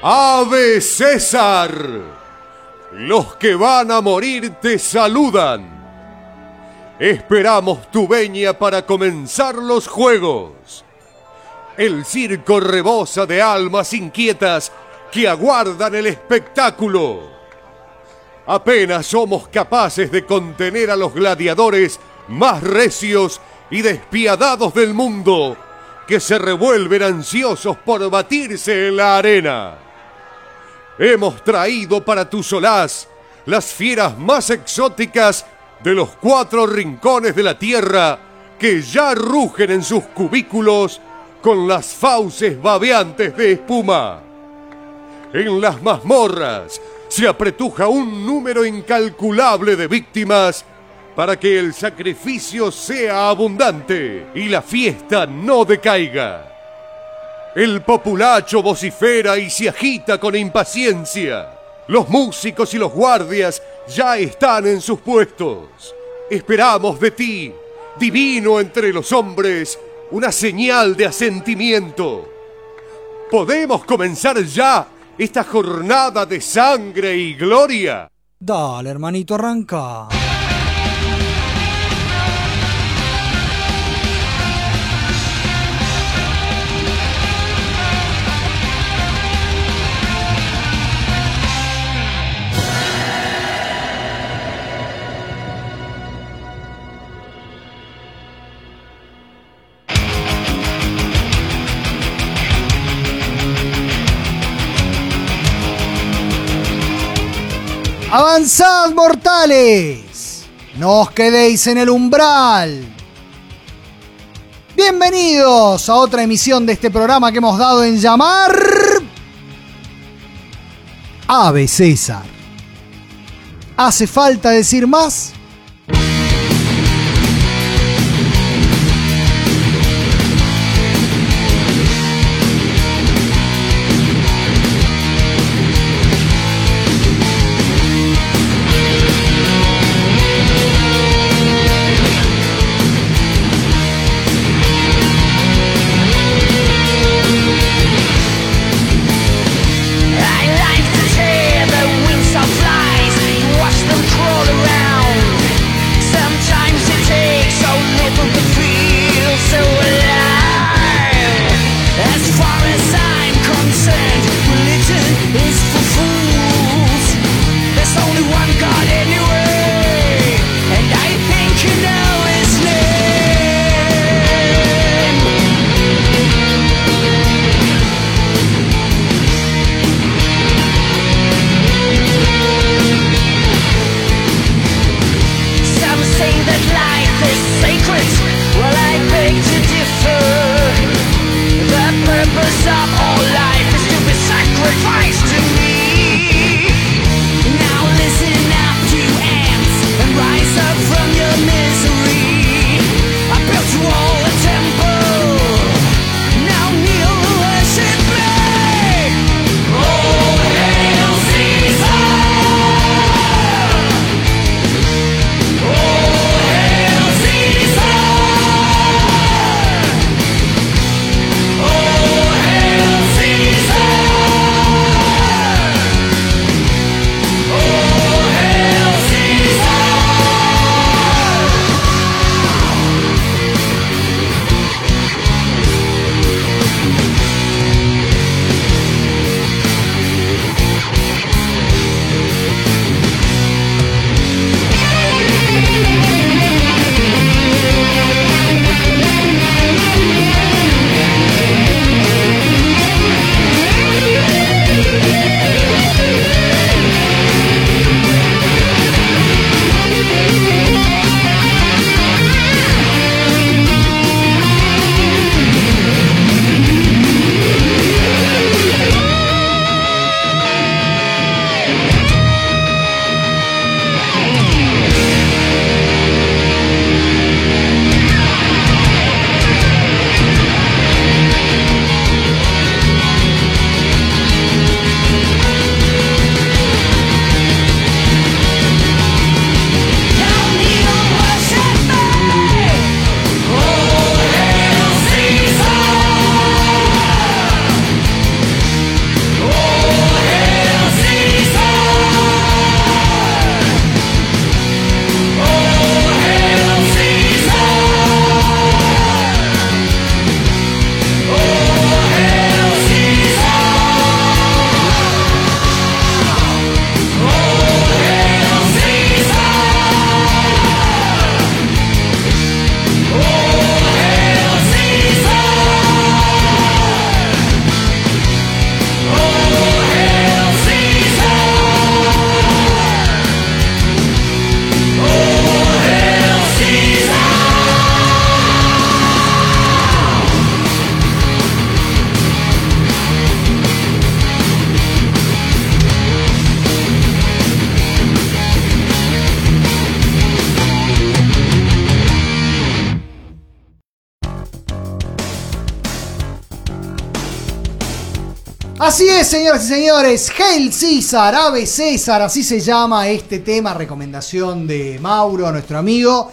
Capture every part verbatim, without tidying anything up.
¡Ave César! Los que van a morir te saludan. Esperamos tu venia para comenzar los juegos. El circo rebosa de almas inquietas que aguardan el espectáculo. Apenas somos capaces de contener a los gladiadores más recios y despiadados del mundo, que se revuelven ansiosos por batirse en la arena. Hemos traído para tu solaz las fieras más exóticas de los cuatro rincones de la tierra, que ya rugen en sus cubículos con las fauces babeantes de espuma. En las mazmorras se apretuja un número incalculable de víctimas para que el sacrificio sea abundante y la fiesta no decaiga. El populacho vocifera y se agita con impaciencia. Los músicos y los guardias ya están en sus puestos. Esperamos de ti, divino entre los hombres, una señal de asentimiento. ¿Podemos comenzar ya esta jornada de sangre y gloria? Dale, hermanito, arranca. ¡Avanzad, mortales! ¡No os quedéis en el umbral! Bienvenidos a otra emisión de este programa que hemos dado en llamar Ave César. ¿Hace falta decir más? Oh, hail Caesar! Así es, señoras y señores, Hail César, Ave César, así se llama este tema, recomendación de Mauro, nuestro amigo,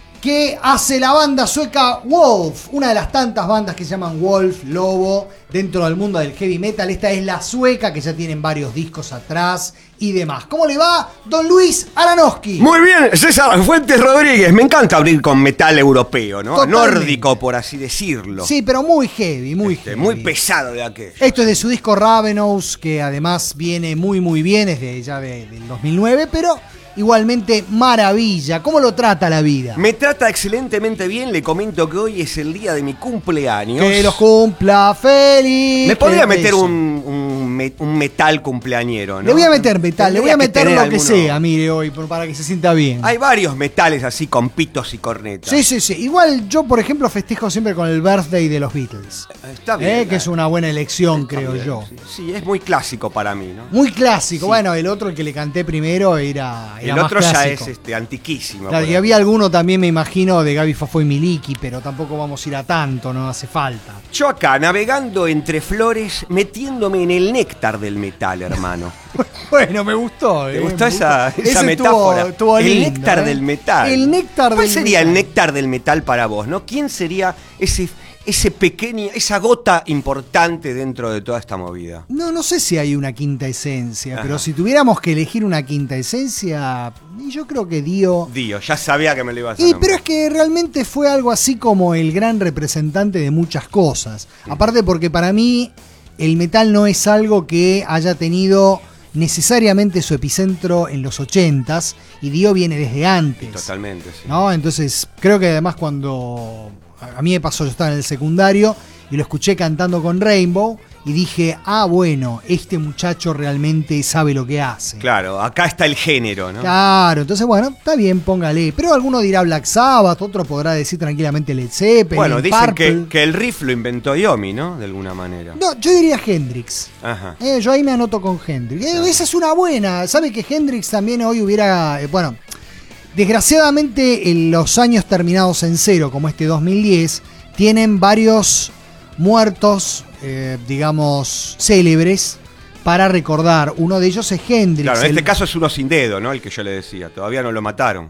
que hace la banda sueca Wolf, una de las tantas bandas que se llaman Wolf, Lobo, dentro del mundo del heavy metal. Esta es la sueca, que ya tienen varios discos atrás y demás. ¿Cómo le va, don Luis Aranowski? Muy bien, César Fuentes Rodríguez. Me encanta abrir con metal europeo, ¿no? Totalmente. Nórdico, por así decirlo. Sí, pero muy heavy, muy Este, heavy. muy pesado de aquello. Esto es de su disco Ravenous, que además viene muy muy bien, es de ya de, del dos mil nueve, pero igualmente maravilla. ¿Cómo lo trata la vida? Me trata excelentemente bien. Le comento que hoy es el día de mi cumpleaños. Que los cumpla feliz. Me podría que meter eso. un, un, me- un metal cumpleañero, ¿no? Le voy a meter metal, le voy a Tendría meter tener lo que alguno. sea, mire, hoy, por- para que se sienta bien. Hay varios metales así con pitos y cornetas. Sí, sí, sí. Igual yo, por ejemplo, festejo siempre con el birthday de los Beatles. Está bien. Eh, que es una buena elección, Está creo bien, yo. Sí, sí, es muy clásico para mí, ¿no? Muy clásico. Sí. Bueno, el otro, el que le canté primero, era, era El más otro ya clásico. es este, antiquísimo. Claro, por y ahí. había alguno también, me imagino, de Gaby Fafo y Miliki, pero tampoco vamos a ir a tanto, no hace falta. Yo acá, navegando entre flores, metiéndome en el néctar del metal, hermano. Bueno, me gustó. ¿Te eh, gustó me esa, gustó. esa Ese metáfora? estuvo- estuvo el lindo, néctar eh. del metal. El néctar ¿Cuál del sería el metal? néctar del metal para vos, no? ¿Quién sería ese, ese pequeño, esa gota importante dentro de toda esta movida? No, no sé si hay una quinta esencia, Ajá. pero si tuviéramos que elegir una quinta esencia, yo creo que Dio. Dio, ya sabía que me lo ibas a Y nombrar. pero es que realmente fue algo así como el gran representante de muchas cosas. Aparte porque para mí el metal no es algo que haya tenido necesariamente su epicentro en los ochentas, y Dio viene desde antes. Totalmente, sí. ¿No? Entonces, creo que además cuando a mí me pasó, yo estaba en el secundario y lo escuché cantando con Rainbow y dije, ah, bueno, este muchacho realmente sabe lo que hace. Claro, acá está el género, ¿no? Claro, entonces bueno, está bien, póngale. Pero alguno dirá Black Sabbath, otro podrá decir tranquilamente Led Zeppelin, Bueno, dicen Purple. que, que el riff lo inventó Yomi, ¿no? De alguna manera. No, yo diría Hendrix. Ajá. Eh, yo ahí me anoto con Hendrix. Eh, esa es una buena. ¿Sabe que Hendrix también hoy hubiera... eh, bueno, desgraciadamente en los años terminados en cero, como este dos mil diez, tienen varios muertos, eh, digamos, célebres para recordar. Uno de ellos es Hendrix. Claro, en el- este caso es uno sin dedo, ¿no? El que yo le decía. Todavía no lo mataron.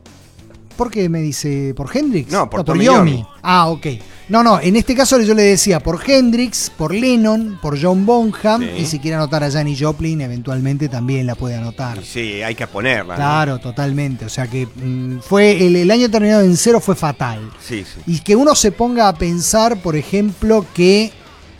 ¿Por qué me dice? ¿Por Hendrix? No, por por Tommy Yomi. Yomi. Ah, ok. No, no, en este caso yo le decía por Hendrix, por Lennon, por John Bonham, Sí. y si quiere anotar a Janis Joplin, eventualmente también la puede anotar. Y sí, hay que ponerla, ¿no? Claro, totalmente. O sea que mm, fue el, el año terminado en cero fue fatal. Sí, sí. Y que uno se ponga a pensar, por ejemplo, que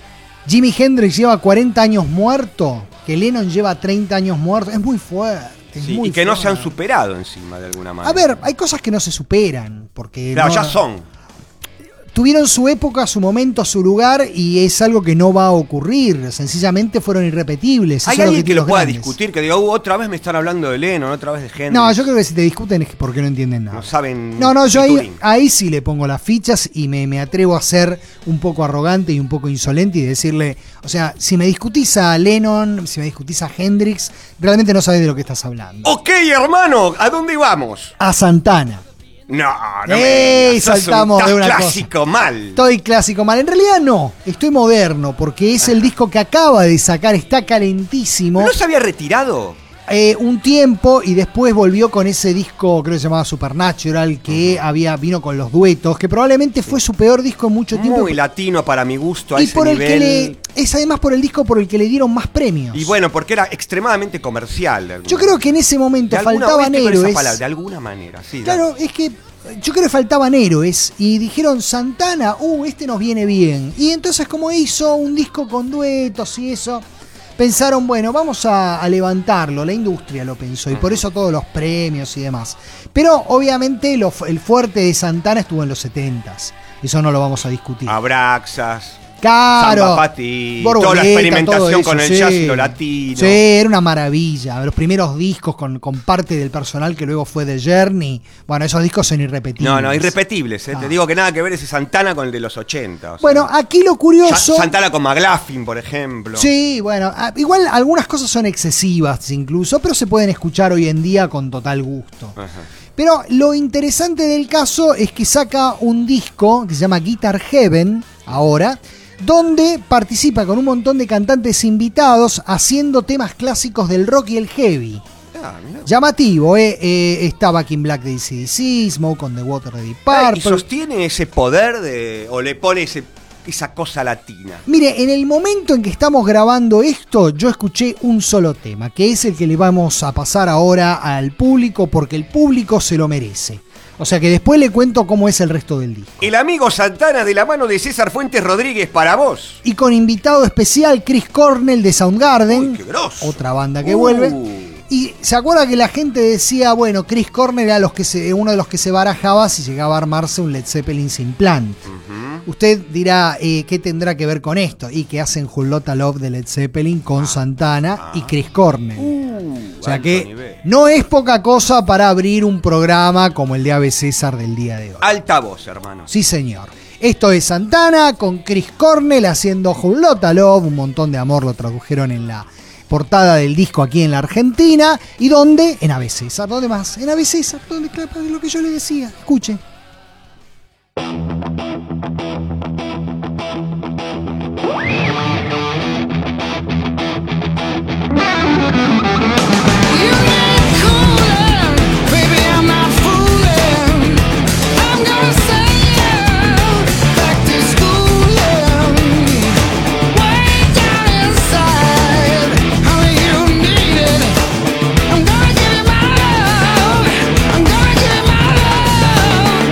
Jimi Hendrix lleva cuarenta años muerto, que Lennon lleva treinta años muerto, es muy fuerte. es Sí, muy y que no se han fuerte. superado encima de alguna manera. A ver, hay cosas que no se superan, porque Claro, no- ya son. tuvieron su época, su momento, su lugar, y es algo que no va a ocurrir. Sencillamente fueron irrepetibles. ¿Hay Eso es alguien que tienen lo los pueda grandes. discutir? Que diga, "Uh, otra vez me están hablando de Lennon, otra vez de Hendrix. No, yo creo que si te discuten es porque no entienden nada. No saben. No, no, yo de ahí, Turing. ahí sí le pongo las fichas y me, me atrevo a ser un poco arrogante y un poco insolente y decirle, o sea, si me discutís a Lennon, si me discutís a Hendrix, realmente no sabés de lo que estás hablando. Ok, hermano, ¿a dónde vamos? A Santana. No, no ¡Ey! me digas, sos un- Saltamos de estás una clásico mal. Estoy clásico mal. En realidad no, estoy moderno, porque es el disco que acaba de sacar, está calentísimo. ¿No se había retirado? Eh, un tiempo y después volvió con ese disco, creo que se llamaba Supernatural, que había vino con los duetos, que probablemente fue su peor disco en mucho tiempo. Muy latino para mi gusto, a y ese por el nivel. que le, es además por el disco por el que le dieron más premios. Y bueno, porque era extremadamente comercial. de alguna Yo creo manera. que en ese momento de alguna, faltaban estoy con esa héroes. palabra, de alguna manera, sí. Claro, dale. es que yo creo que faltaban héroes y dijeron Santana, uh, este nos viene bien. Y entonces como hizo un disco con duetos y eso, pensaron, bueno, vamos a, a levantarlo, la industria lo pensó y por eso todos los premios y demás. Pero obviamente lo, el fuerte de Santana estuvo en los setentas, eso no lo vamos a discutir. Abraxas. Claro, Samba Pati, Borboleta, toda la experimentación todo eso, con el sí. jazz y lo latino. Sí, era una maravilla. Los primeros discos con, con parte del personal que luego fue de Journey. Bueno, esos discos son irrepetibles. No, no, irrepetibles. ¿eh? Ah. Te digo que nada que ver ese Santana con el de los ochenta. o sea. Bueno, aquí lo curioso... Sa- Santana con McLaughlin, por ejemplo. Sí, bueno, ah, igual algunas cosas son excesivas incluso, pero se pueden escuchar hoy en día con total gusto. Ajá. Pero lo interesante del caso es que saca un disco que se llama Guitar Heaven, ahora, donde participa con un montón de cantantes invitados haciendo temas clásicos del rock y el heavy. Ah, llamativo, ¿eh? eh está Back in Black de A C D C, Smoke on the Water de Deep Purple. ¿Y sostiene ese poder de, o le pone ese, esa cosa latina? Mire, en el momento en que estamos grabando esto, yo escuché un solo tema, que es el que le vamos a pasar ahora al público, porque el público se lo merece. O sea que después le cuento cómo es el resto del disco. El amigo Santana de la mano de César Fuentes Rodríguez para vos. Y con invitado especial Chris Cornell de Soundgarden. Uy, qué grosso. Otra banda que uh. vuelve. Y se acuerda que la gente decía, bueno, Chris Cornell era los que se, uno de los que se barajaba si llegaba a armarse un Led Zeppelin sin plan. Uh-huh. Usted dirá, eh, ¿qué tendrá que ver con esto? Y que hacen Whole Lotta Love de Led Zeppelin con ah. Santana ah. y Chris Cornell. Uh, o sea que nivel. No es poca cosa para abrir un programa como el de Ave César del día de hoy. Alta voz, hermano. Sí, señor. Esto es Santana con Chris Cornell haciendo Whole Lotta Love. Un montón de amor lo tradujeron en la portada del disco aquí en la Argentina. ¿Y dónde? En Ave César. ¿Dónde más? En Ave César, donde clapa de lo que yo le decía. Escuchen. I'm gonna give you my love. I'm gonna give you my love.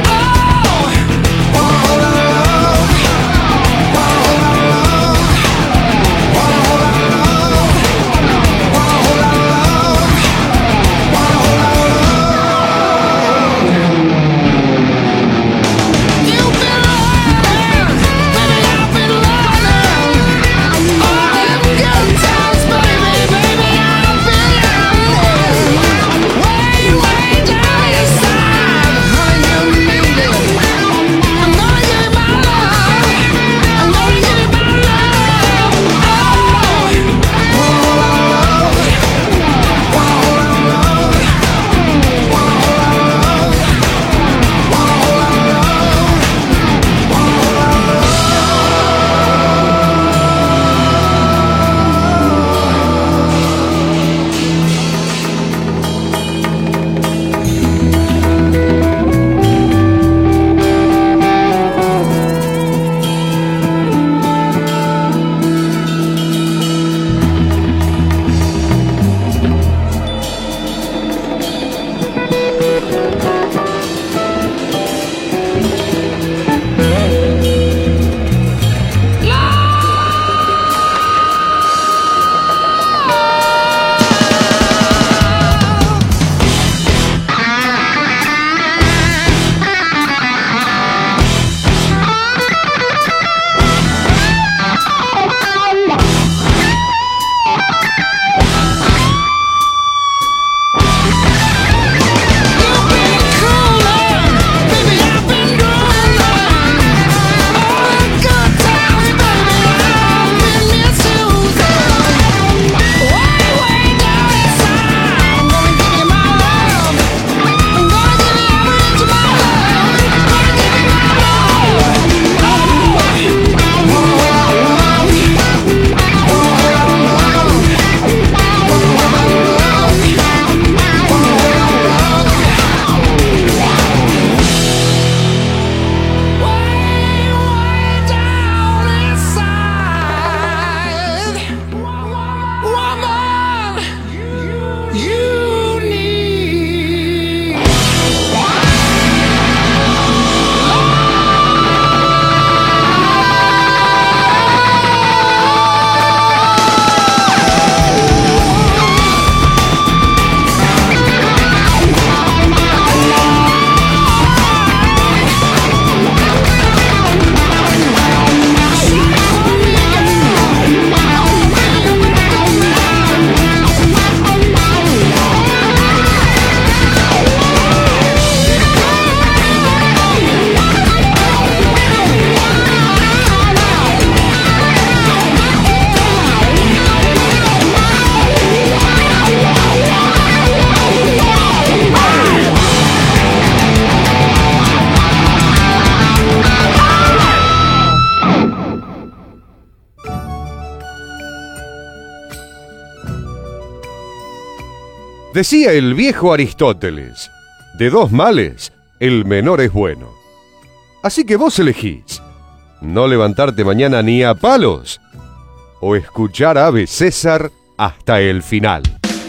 Decía el viejo Aristóteles, de dos males, el menor es bueno. Así que vos elegís, no levantarte mañana ni a palos, o escuchar a Ave César hasta el final.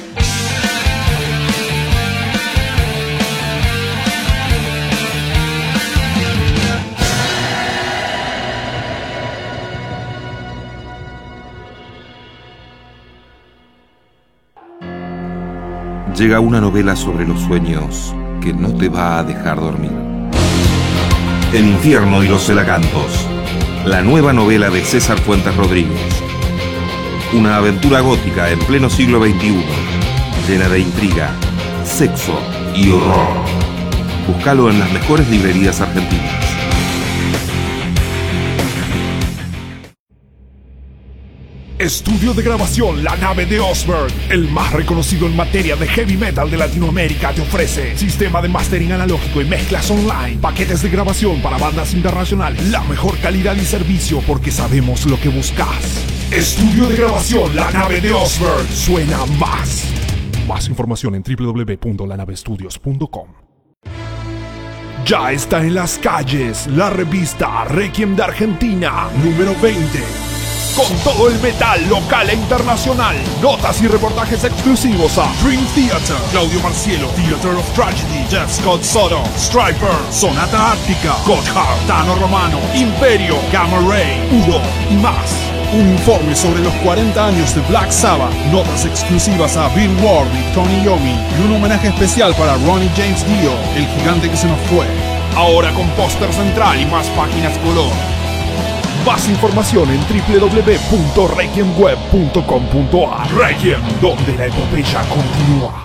Llega una novela sobre los sueños que no te va a dejar dormir. El infierno y los celacantos. La nueva novela de César Fuentes Rodríguez. Una aventura gótica en pleno siglo veintiuno, llena de intriga, sexo y horror. Búscalo en las mejores librerías argentinas. Estudio de grabación La Nave de Osberg, el más reconocido en materia de heavy metal de Latinoamérica, te ofrece sistema de mastering analógico y mezclas online, paquetes de grabación para bandas internacionales, la mejor calidad y servicio porque sabemos lo que buscas. Estudio de grabación La Nave de Osberg, suena más. Más información en w w w punto la nave studios punto com. Ya está en las calles la revista Requiem de Argentina, número veinte. Con todo el metal local e internacional. Notas y reportajes exclusivos a Dream Theater, Claudio Marcielo, Theater of Tragedy, Jeff Scott Soto, Striper, Sonata Ártica, Gotthard, Tano Romano, Imperio, Gamma Ray, Udo y más. Un informe sobre los cuarenta años de Black Sabbath, notas exclusivas a Bill Ward y Tony Iommi y un homenaje especial para Ronnie James Dio, el gigante que se nos fue. Ahora con póster central y más páginas color. Más información en w w w punto requiem web punto com punto a r. Requiem, donde la epopeya continúa.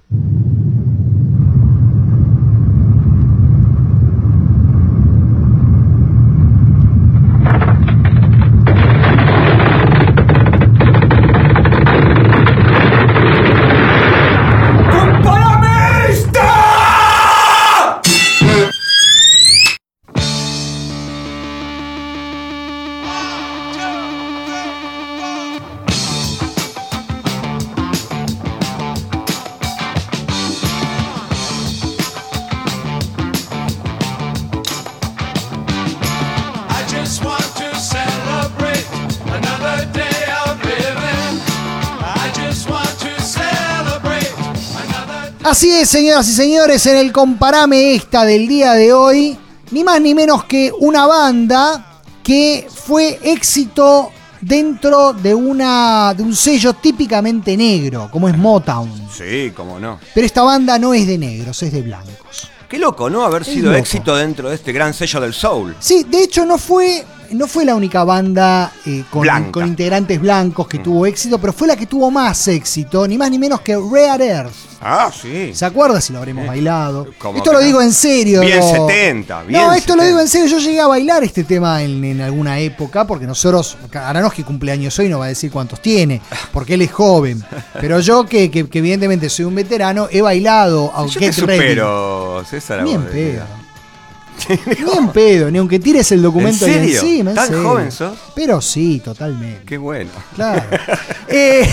Así es, señoras y señores, en el Comparame esta del día de hoy, ni más ni menos que una banda que fue éxito dentro de, una, de un sello típicamente negro, como es Motown. Sí, cómo no. Pero esta banda no es de negros, es de blancos. Qué loco, ¿no? Haber Es sido loco. éxito dentro de este gran sello del soul. Sí, de hecho no fue, no fue la única banda eh, con, Blanca. con integrantes blancos que Mm. tuvo éxito, pero fue la que tuvo más éxito, ni más ni menos que Rare Earth. Ah, sí. ¿Se acuerda si lo habremos Eh, bailado? ¿cómo Esto que lo no? digo en serio. Bien no. setenta, bien No, esto lo setenta. digo en serio. Yo llegué a bailar este tema en, en alguna época, porque nosotros, Aranoski cumpleaños hoy, no va a decir cuántos tiene, porque él es joven. Pero yo, que, que, que evidentemente soy un veterano, he bailado a Yo Get te Ready. supero, César. Ni en vos, pedo. eh. Ni en pedo, ni aunque tires el documento ¿En de serio? encima. en ¿Tan serio. joven sos? Pero sí, totalmente. Qué bueno. Claro. Eh,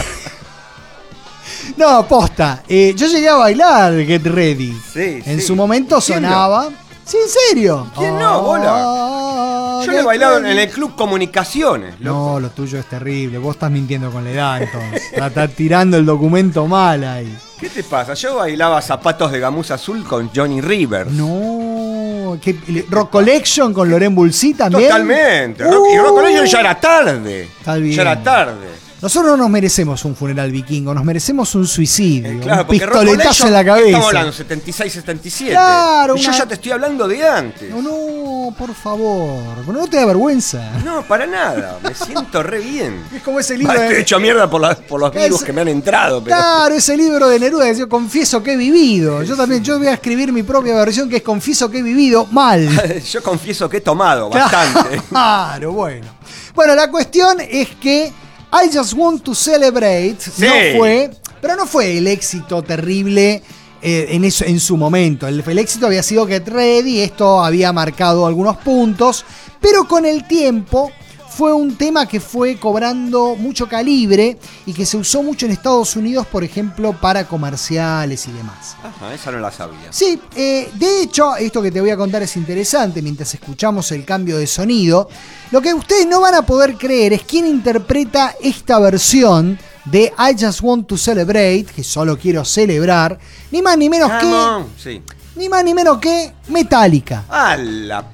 no, posta. Eh, yo llegué a bailar Get Ready. Sí, En sí. su momento ¿Quién no? sonaba. Sí, en serio. ¿Quién no, bola? Ah, Yo le he Get bailado en Ready. el Club Comunicaciones. loco. No, lo tuyo es terrible. Vos estás mintiendo con la edad, entonces. Estás tirando el documento mal ahí. ¿Qué te pasa? Yo bailaba Zapatos de Gamuza Azul con Johnny Rivers. No. ¿Qué, Rock Collection con Loren Bulcí también? Totalmente. Rock- y Rock Collection ya era tarde. Está bien. Ya era tarde. Nosotros no nos merecemos un funeral vikingo, nos merecemos un suicidio. Eh, claro, un porque Rock pistoletazo Collection, en la ¿qué cabeza. estamos hablando? setenta y seis, setenta y siete. Claro, Y yo una- ya te estoy hablando de antes. No, no, por favor. No te da vergüenza. No, para nada. Me siento re bien. Es como ese libro Ah, Estoy de... hecho mierda por, la- por los Es- virus que me han entrado. Pero... Claro, ese libro de Neruda que decía, confieso que he vivido. Yo también, yo voy a escribir mi propia versión que es confieso que he vivido mal. Yo confieso que he tomado bastante. Claro, bueno. Bueno, la cuestión es que I Just Want to Celebrate Sí. no fue, pero no fue el éxito terrible eh, en, eso, en su momento. El, el éxito había sido Get Ready, esto había marcado algunos puntos, pero con el tiempo fue un tema que fue cobrando mucho calibre y que se usó mucho en Estados Unidos, por ejemplo, para comerciales y demás. Ajá, esa no la sabía. Sí, eh, de hecho, esto que te voy a contar es interesante mientras escuchamos el cambio de sonido. Lo que ustedes no van a poder creer es quién interpreta esta versión de I Just Want to Celebrate, que solo quiero celebrar, ni más ni menos Come que... on. Sí. Ni más ni menos que Metallica. ¡A la...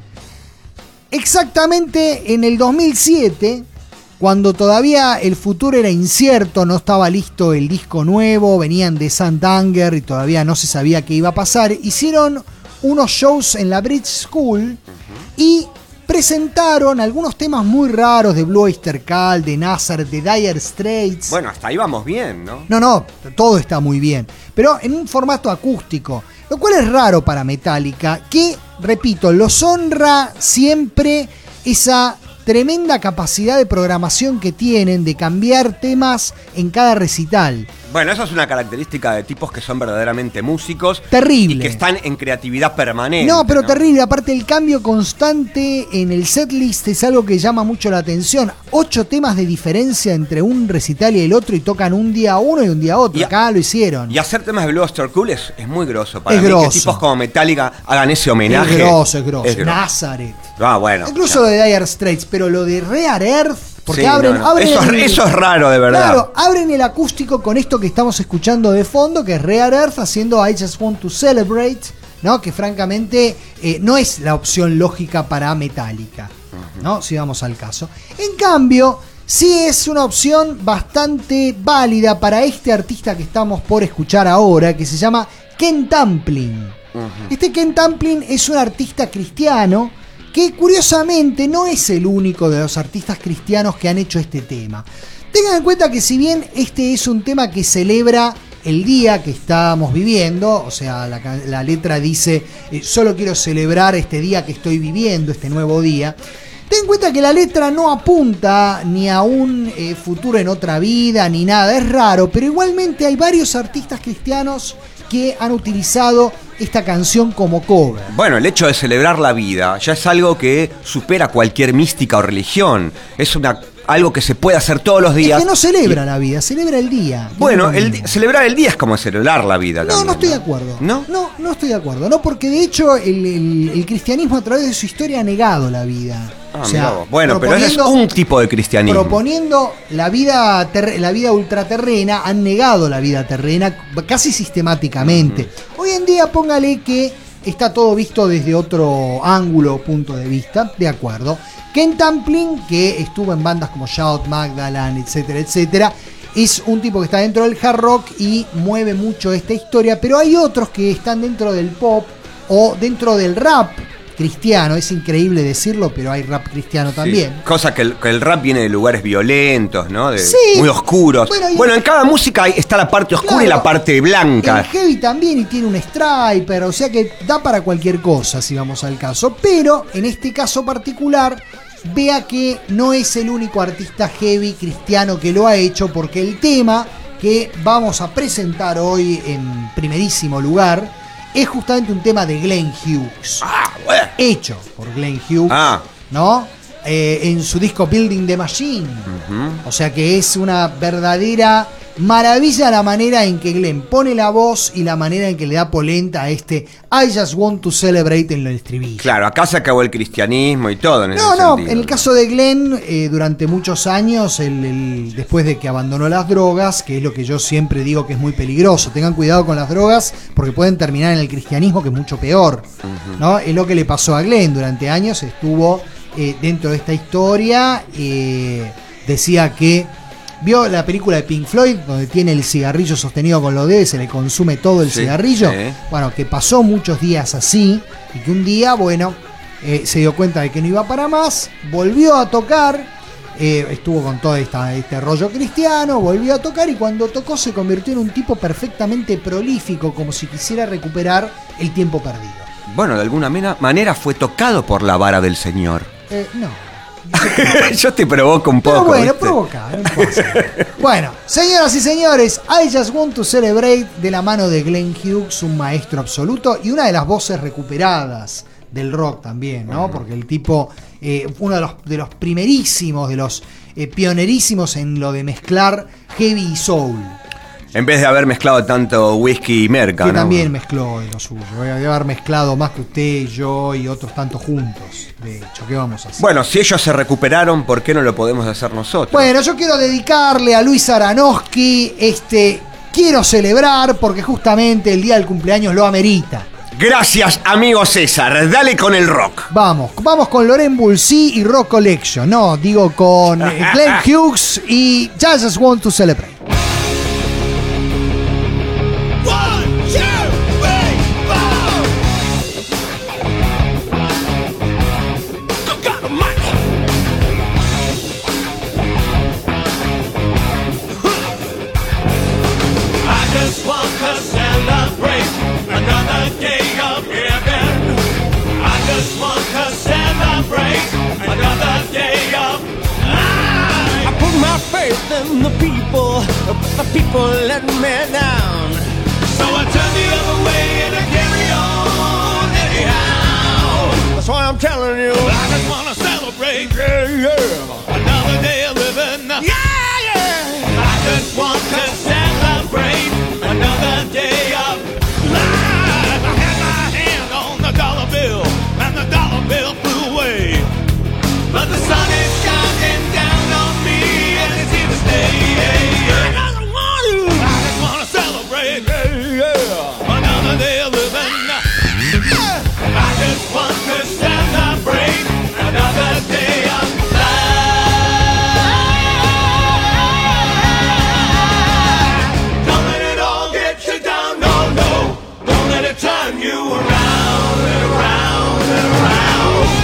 Exactamente en el dos mil siete, cuando todavía el futuro era incierto, no estaba listo el disco nuevo, venían de Saint Anger y todavía no se sabía qué iba a pasar, hicieron unos shows en la Bridge School uh-huh. y presentaron algunos temas muy raros de Blue Oyster Cult, de Nazareth, de Dire Straits. Bueno, hasta ahí vamos bien, ¿no? No, no, todo está muy bien, pero en un formato acústico, lo cual es raro para Metallica, que, repito, los honra siempre esa tremenda capacidad de programación que tienen de cambiar temas en cada recital. Bueno, eso es una característica de tipos que son verdaderamente músicos. Terrible. Y que están en creatividad permanente. No, pero ¿no? terrible. Aparte, el cambio constante en el setlist es algo que llama mucho la atención. Ocho temas de diferencia entre un recital y el otro y tocan un día uno y un día otro. Y acá lo hicieron. Y hacer temas de Blue Oyster Cult es, es muy grosso. Para es mí grosso. Que tipos como Metallica hagan ese homenaje. Es grosso, es grosso. Es grosso. Nazareth. Ah, bueno. Incluso ya. lo de Dire Straits, pero lo de Rare Earth... Porque sí, abren, no, no. abren Eso, el, eso es raro, de verdad. Claro, abren el acústico con esto que estamos escuchando de fondo, que es Rare Earth haciendo I Just Want to Celebrate, ¿no? Que francamente eh, no es la opción lógica para Metallica, uh-huh. ¿no? Si vamos al caso. En cambio, sí es una opción bastante válida para este artista que estamos por escuchar ahora, que se llama Ken Tamplin. Uh-huh. Este Ken Tamplin es un artista cristiano que curiosamente no es el único de los artistas cristianos que han hecho este tema. Tengan en cuenta que si bien este es un tema que celebra el día que estamos viviendo, o sea, la, la letra dice, eh, solo quiero celebrar este día que estoy viviendo, este nuevo día, ten en cuenta que la letra no apunta ni a un eh, futuro en otra vida, ni nada, es raro, pero igualmente hay varios artistas cristianos que han utilizado esta canción como cover. Bueno, el hecho de celebrar la vida ya es algo que supera cualquier mística o religión. Es una algo que se puede hacer todos los días. Es que no celebra la vida, celebra el día. Bueno, el, celebrar el día es como celebrar la vida. No, también, no estoy ¿no? de acuerdo. ¿No? No, no estoy de acuerdo. No, porque de hecho el, el, el cristianismo a través de su historia ha negado la vida. Ah, o sea, bueno, pero ese es un tipo de cristianismo. Proponiendo la vida, ter, la vida ultraterrena, han negado la vida terrena casi sistemáticamente. Uh-huh. Hoy en día, póngale que está todo visto desde otro ángulo o punto de vista, de acuerdo. Ken Tamplin, que estuvo en bandas como Shout, Magdalene, etcétera, etcétera, es un tipo que está dentro del hard rock y mueve mucho esta historia, pero hay otros que están dentro del pop o dentro del rap cristiano. Es increíble decirlo, pero hay rap cristiano también. Sí, cosa que el, que el rap viene de lugares violentos, ¿no? De, sí, muy oscuros. Bueno, bueno, en cada música está la parte oscura claro, y la parte blanca. El heavy también y tiene un striper, o sea que da para cualquier cosa si vamos al caso. Pero en este caso particular, vea que no es el único artista heavy cristiano que lo ha hecho, porque el tema que vamos a presentar hoy en primerísimo lugar es justamente un tema de Glenn Hughes. Ah, bueno. Hecho por Glenn Hughes, ah. ¿no? Eh, en su disco Building the Machine. Uh-huh. O sea que es una verdadera maravilla la manera en que Glenn pone la voz y la manera en que le da polenta a este I Just Want to Celebrate en el estribillo. Claro, acá se acabó el cristianismo y todo en No, ese no, sentido. en el caso de Glenn, eh, durante muchos años, el, el, después de que abandonó las drogas, que es lo que yo siempre digo que es muy peligroso, tengan cuidado con las drogas porque pueden terminar en el cristianismo, que es mucho peor, uh-huh. ¿no? Es lo que le pasó a Glenn, durante años estuvo eh, dentro de esta historia, eh, decía que ¿vio la película de Pink Floyd donde tiene el cigarrillo sostenido con los dedos, se le consume todo el sí, cigarrillo? Sí. Bueno, que pasó muchos días así y que un día, bueno, eh, se dio cuenta de que no iba para más, volvió a tocar, eh, estuvo con todo esta, este rollo cristiano, volvió a tocar y cuando tocó se convirtió en un tipo perfectamente prolífico, como si quisiera recuperar el tiempo perdido. Bueno, de alguna manera fue tocado por la vara del Señor. Eh, no. Yo te provoco un poco. Pero bueno, ¿viste? provoca, no pasa. Bueno, señoras y señores, I Just Want to Celebrate de la mano de Glenn Hughes, un maestro absoluto y una de las voces recuperadas del rock también, ¿no? Uh-huh. Porque el tipo, eh, uno de los, de los primerísimos, de los eh, pionerísimos en lo de mezclar heavy y soul. En vez de haber mezclado tanto whisky y merca, que ¿no? también mezcló de lo suyo. Debe haber mezclado más que usted, yo y otros tantos juntos. De hecho, ¿qué vamos a hacer? Bueno, si ellos se recuperaron, ¿por qué no lo podemos hacer nosotros? Bueno, yo quiero dedicarle a Luis Aranowski este Quiero Celebrar, porque justamente el día del cumpleaños lo amerita. Gracias, amigo César. Dale con el rock. Vamos, vamos con Laurent Voulzy y Rock Collection. No, digo con Glenn Hughes y I Just Want to Celebrate. And the people, but the people let me down. So I turn the other way and I carry on anyhow. That's why I'm telling you, I just wanna celebrate, yeah, yeah. Another day of living, yeah, yeah. I just want to celebrate another day of life. I had my hand on the dollar bill and the dollar bill flew away, but the sun is shining down on me. Hey, hey, hey. I don't want to. I just want to celebrate. Hey, yeah. Another day of living. I just want to celebrate another day of life. Don't let it all get you down. No, no. Don't let it turn you around and around and around.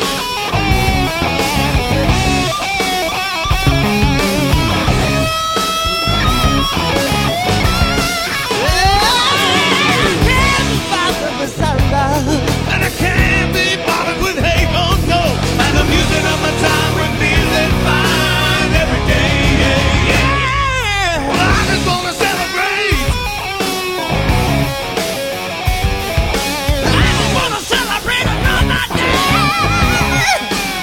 And I can't be bothered with hate, oh no. And the music of my time we're feeling fine every day, yeah, yeah. Well, I just wanna celebrate. I just wanna celebrate another day.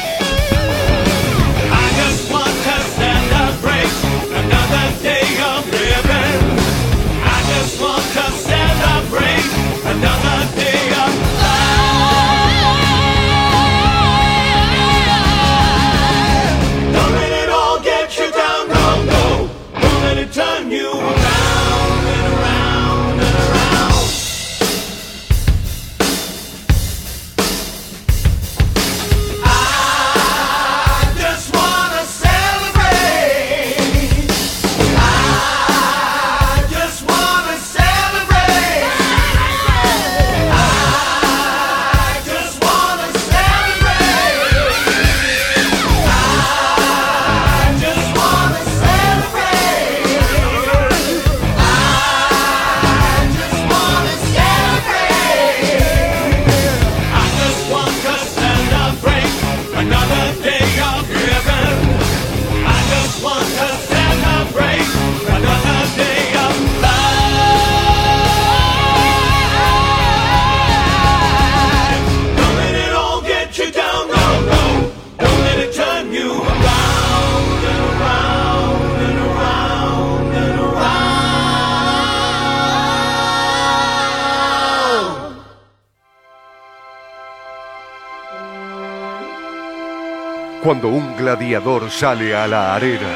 I just want to celebrate another day of living. I just want to celebrate another day. Turn you around and around and around. I just wanna celebrate. I just wanna celebrate. I just wanna celebrate. I just wanna celebrate. Another day of living. I just want to celebrate another day of life. Don't let it all get you down, no, no. Don't let it turn you around and around and around and around. Cuando un gladiador sale a la arena,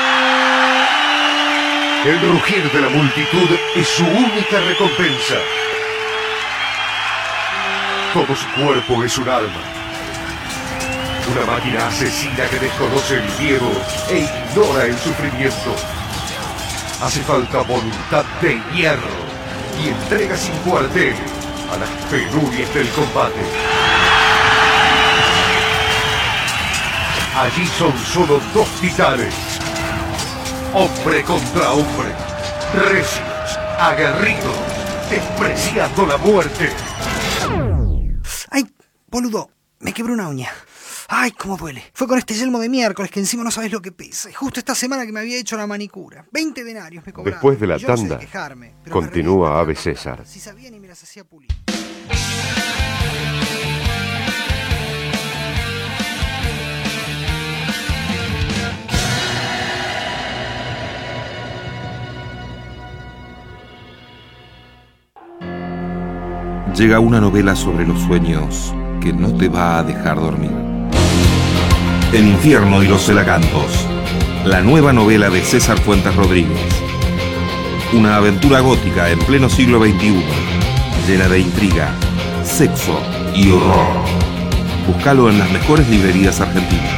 el rugir de la multitud es su única recompensa. Todo su cuerpo es un arma. Una máquina asesina que desconoce el miedo e ignora el sufrimiento. Hace falta voluntad de hierro y entrega sin cuartel a las penurias del combate. Allí son solo dos titanes, hombre contra hombre, recios, aguerridos, despreciando la muerte. Ay, boludo, me quebré una uña. Ay, cómo duele. Fue con este yelmo de miércoles que encima no sabes lo que pesa. Y justo esta semana que me había hecho la manicura. veinte denarios me cobraron. Después de la yo no sé tanda, de quejarme, pero continúa me Ave César. Si sabían y me las hacía pulir. llega una novela sobre los sueños que no te va a dejar dormir. El infierno y los celacantos, la nueva novela de César Fuentes Rodríguez. Una aventura gótica en pleno siglo veintiuno, llena de intriga, sexo y horror. Búscalo en las mejores librerías argentinas.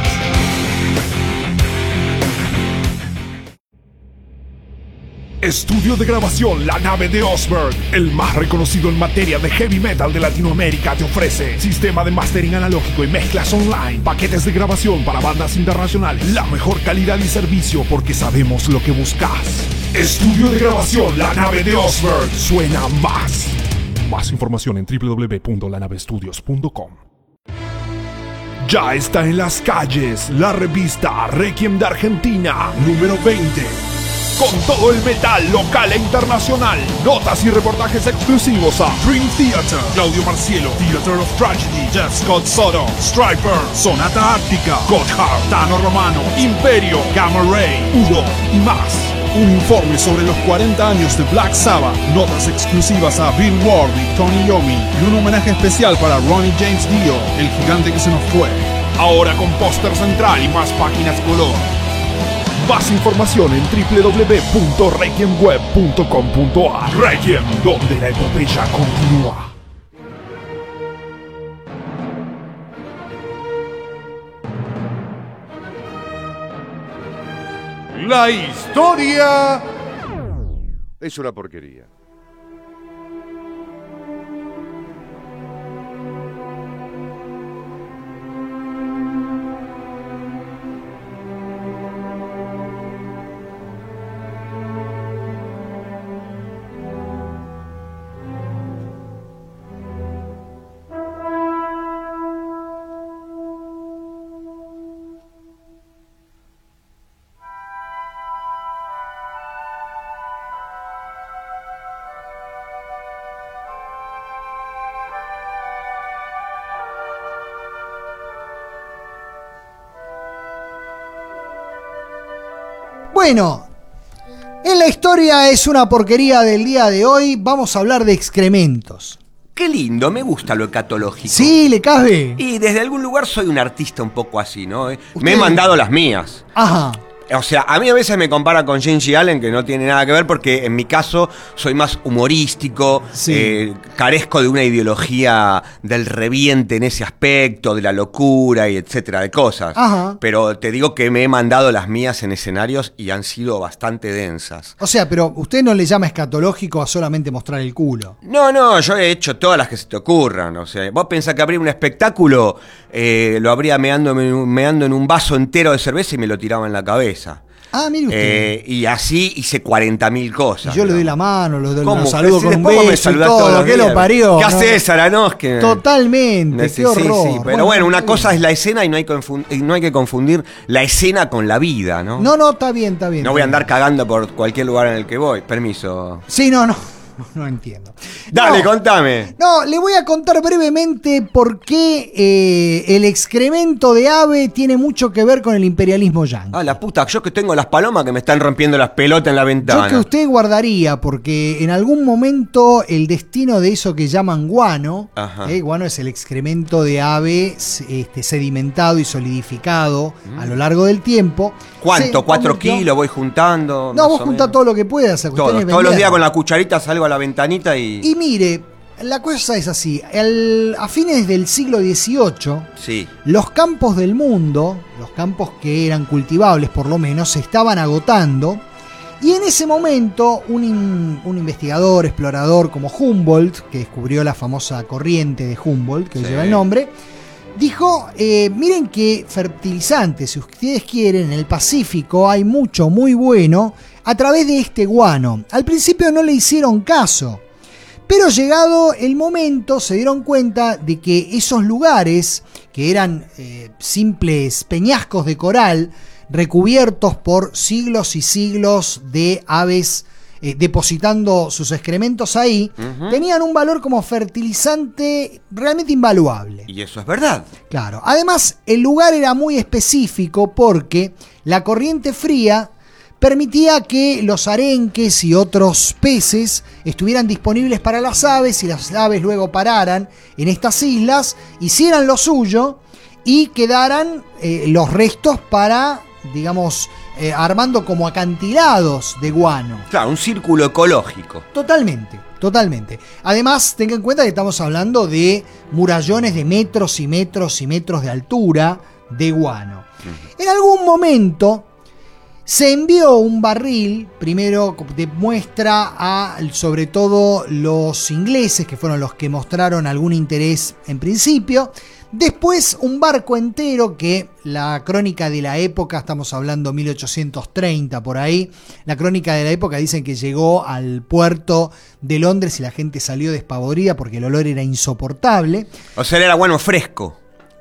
Estudio de grabación La Nave de Osberg, el más reconocido en materia de heavy metal de Latinoamérica, te ofrece sistema de mastering analógico y mezclas online, paquetes de grabación para bandas internacionales, la mejor calidad y servicio porque sabemos lo que buscas. Estudio de grabación La Nave de Osberg, suena más. Más información en w w w punto la nave studios punto com. Ya está en las calles la revista Requiem de Argentina, número veinte. Con todo el metal local e internacional, notas y reportajes exclusivos a Dream Theater, Claudio Marcielo, Theater of Tragedy, Jeff Scott Soto, Striper, Sonata Ártica, Gotthard, Tano Romano, Imperio, Gamma Ray, Udo y más. Un informe sobre los cuarenta años de Black Sabbath, notas exclusivas a Bill Ward y Tony Iommi y un homenaje especial para Ronnie James Dio, el gigante que se nos fue. Ahora con póster central y más páginas color. Más información en w w w punto requiem web punto com punto a r. Requiem, donde la epopeya continúa. La historia es una porquería. Bueno, en la historia es una porquería del día de hoy. Vamos a hablar de excrementos. Qué lindo, me gusta lo escatológico. Sí, le cabe. Y desde algún lugar soy un artista un poco así, ¿no? Me he mandado las mías. Ajá. O sea, a mí a veces me comparan con Gingy Allen, que no tiene nada que ver, porque en mi caso soy más humorístico, sí. eh, carezco de una ideología del reviente en ese aspecto, de la locura y etcétera, de cosas. Ajá. Pero te digo que me he mandado las mías en escenarios y han sido bastante densas. O sea, pero usted no le llama escatológico a solamente mostrar el culo. No, no, yo he hecho todas las que se te ocurran. O sea, vos pensás que abrir un espectáculo eh, lo habría meando, meando en un vaso entero de cerveza y me lo tiraba en la cabeza. Ah, mire usted. Eh, y así hice cuarenta mil cosas. Y yo ¿no? le doy la mano, lo, lo, ¿Cómo? lo saludo Si con un después vos me beso y saludás todo. todos los ¿Qué días. lo parió? ¿Qué ¿no? haces, Aranosque? Totalmente, Sí, qué horror. sí, sí, pero bueno, bueno una está cosa bien. es la escena y no hay, confund- no hay que confundir la escena con la vida, ¿no? No, no, está bien, está bien. No voy a andar cagando por cualquier lugar en el que voy. Permiso. Sí, no, no. No entiendo. Dale, no, contame. No, le voy a contar brevemente por qué eh, el excremento de ave tiene mucho que ver con el imperialismo yanqui. Ah, la puta, yo que tengo las palomas que me están rompiendo las pelotas en la ventana. Yo que usted guardaría, porque en algún momento el destino de eso que llaman guano, eh, guano es el excremento de ave este, sedimentado y solidificado mm. a lo largo del tiempo. ¿Cuánto? ¿Cuatro kilos voy juntando? No, vos juntá todo lo que puedas. Todos, todos los días con la cucharita salgo a la ventanita y... Y mire, la cosa es así. El, a fines del siglo dieciocho, sí. los campos del mundo, los campos que eran cultivables por lo menos, se estaban agotando. Y en ese momento, un, in, un investigador, explorador como Humboldt, que descubrió la famosa corriente de Humboldt, que sí. lleva el nombre, dijo, eh, miren que fertilizantes, si ustedes quieren, en el Pacífico hay mucho muy bueno a través de este guano. Al principio no le hicieron caso, pero llegado el momento se dieron cuenta de que esos lugares, que eran eh, simples peñascos de coral, recubiertos por siglos y siglos de aves eh, depositando sus excrementos ahí, uh-huh. tenían un valor como fertilizante realmente invaluable. Y eso es verdad. Claro. Además, el lugar era muy específico porque la corriente fría permitía que los arenques y otros peces estuvieran disponibles para las aves y las aves luego pararan en estas islas, hicieran lo suyo y quedaran eh, los restos para, digamos, eh, armando como acantilados de guano. Claro, un círculo ecológico. Totalmente, totalmente. Además, tengan en cuenta que estamos hablando de murallones de metros y metros y metros de altura de guano. En algún momento se envió un barril, primero de muestra a sobre todo los ingleses, que fueron los que mostraron algún interés en principio. Después un barco entero que la crónica de la época, estamos hablando mil ochocientos treinta por ahí, la crónica de la época dicen que llegó al puerto de Londres y la gente salió despavorida porque el olor era insoportable. O sea, era guano fresco.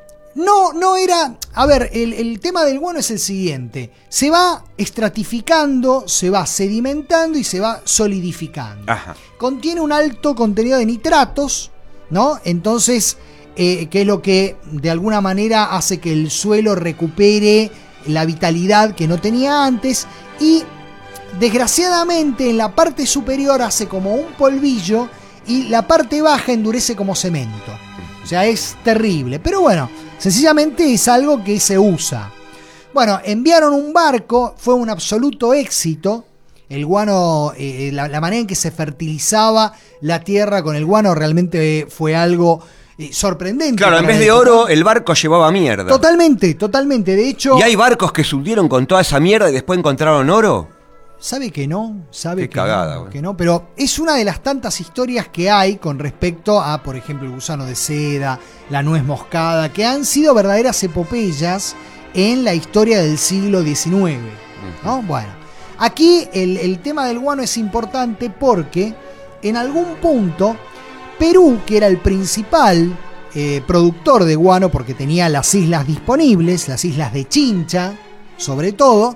No, no era... A ver, el, el tema del guano es el siguiente. Se va estratificando, se va sedimentando y se va solidificando. Ajá. Contiene un alto contenido de nitratos, ¿no? Entonces, eh, que es lo que de alguna manera hace que el suelo recupere la vitalidad que no tenía antes. Y desgraciadamente en la parte superior hace como un polvillo y la parte baja endurece como cemento. O sea, es terrible. Pero bueno, sencillamente es algo que se usa. Bueno, enviaron un barco, fue un absoluto éxito. El guano, eh, la, la manera en que se fertilizaba la tierra con el guano realmente fue algo eh, sorprendente. Claro, en vez de oro, el barco llevaba mierda. Totalmente, totalmente. De hecho... ¿Y hay barcos que se hundieron con toda esa mierda y después encontraron oro? Sabe que no, sabe Qué que, cagada, no, güey. que no, pero es una de las tantas historias que hay con respecto a, por ejemplo, el gusano de seda, la nuez moscada, que han sido verdaderas epopeyas en la historia del siglo diecinueve, ¿no? Bueno, aquí el, el tema del guano es importante porque en algún punto Perú, que era el principal eh, productor de guano porque tenía las islas disponibles, las islas de Chincha, sobre todo,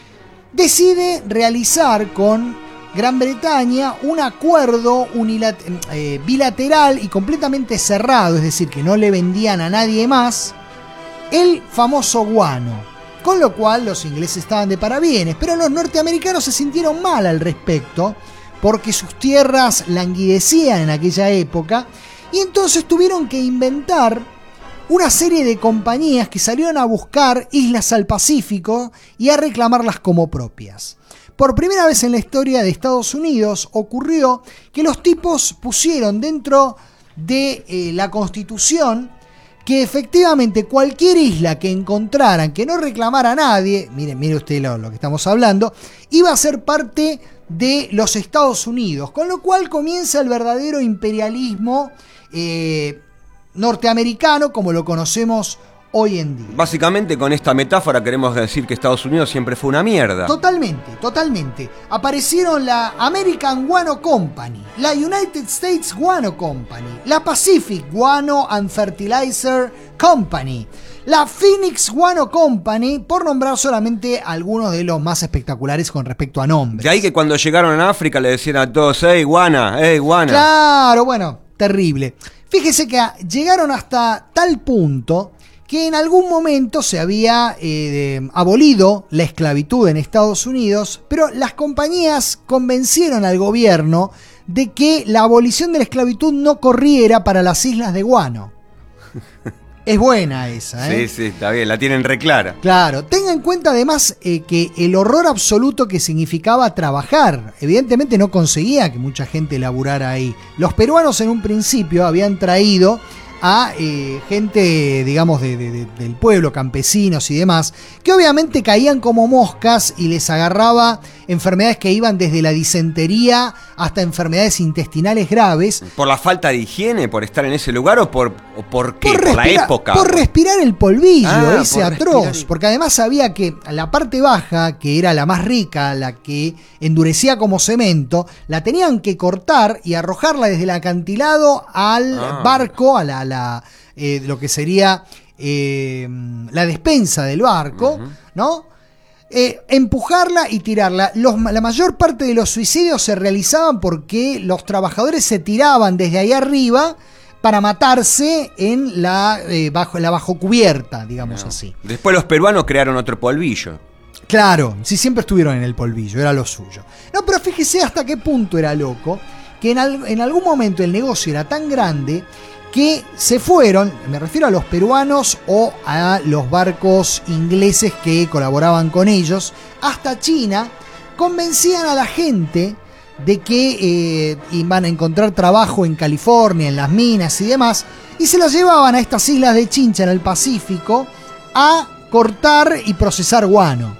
decide realizar con Gran Bretaña un acuerdo unilat- eh, bilateral y completamente cerrado, es decir, que no le vendían a nadie más el famoso guano, con lo cual los ingleses estaban de parabienes, pero los norteamericanos se sintieron mal al respecto porque sus tierras languidecían en aquella época y entonces tuvieron que inventar una serie de compañías que salieron a buscar islas al Pacífico y a reclamarlas como propias. Por primera vez en la historia de Estados Unidos ocurrió que los tipos pusieron dentro de eh, la Constitución que efectivamente cualquier isla que encontraran que no reclamara a nadie, miren, mire usted lo, lo que estamos hablando, iba a ser parte de los Estados Unidos, con lo cual comienza el verdadero imperialismo eh, norteamericano como lo conocemos hoy en día. Básicamente con esta metáfora queremos decir que Estados Unidos siempre fue una mierda. Totalmente, totalmente. Aparecieron la American Guano Company, la United States Guano Company, la Pacific Guano and Fertilizer Company, la Phoenix Guano Company, por nombrar solamente algunos de los más espectaculares con respecto a nombres. De ahí que cuando llegaron a África le decían a todos, ¡Ey, guana! ¡Ey, guana! Claro, bueno, terrible. Fíjese que llegaron hasta tal punto que en algún momento se había eh, abolido la esclavitud en Estados Unidos, pero las compañías convencieron al gobierno de que la abolición de la esclavitud no corriera para las islas de guano. Es buena esa, ¿eh? Sí, sí, está bien, la tienen reclara. Claro, tenga en cuenta además eh, que el horror absoluto que significaba trabajar, evidentemente no conseguía que mucha gente laburara ahí. Los peruanos en un principio habían traído a eh, gente, digamos, de, de, de, del pueblo, campesinos y demás, que obviamente caían como moscas y les agarraba enfermedades que iban desde la disentería hasta enfermedades intestinales graves. ¿Por la falta de higiene, por estar en ese lugar o por, o por qué? Por, Por, la respira- época. por respirar el polvillo, Ah, ese por atroz. respirar. Porque además sabía que la parte baja, que era la más rica, la que endurecía como cemento, la tenían que cortar y arrojarla desde el acantilado al Ah. barco, a la, la eh, lo que sería eh, la despensa del barco, Ujú. ¿no? Eh, empujarla y tirarla. Los, la mayor parte de los suicidios se realizaban porque los trabajadores se tiraban desde ahí arriba para matarse en la, eh, bajo, la bajo cubierta, digamos No. así. Después los peruanos crearon otro polvillo. Claro, sí, siempre estuvieron en el polvillo, era lo suyo. No, pero fíjese hasta qué punto era loco, que en, al, en algún momento el negocio era tan grande que se fueron, me refiero a los peruanos o a los barcos ingleses que colaboraban con ellos, hasta China, convencían a la gente de que eh, iban a encontrar trabajo en California, en las minas y demás, y se los llevaban a estas islas de Chincha en el Pacífico a cortar y procesar guano.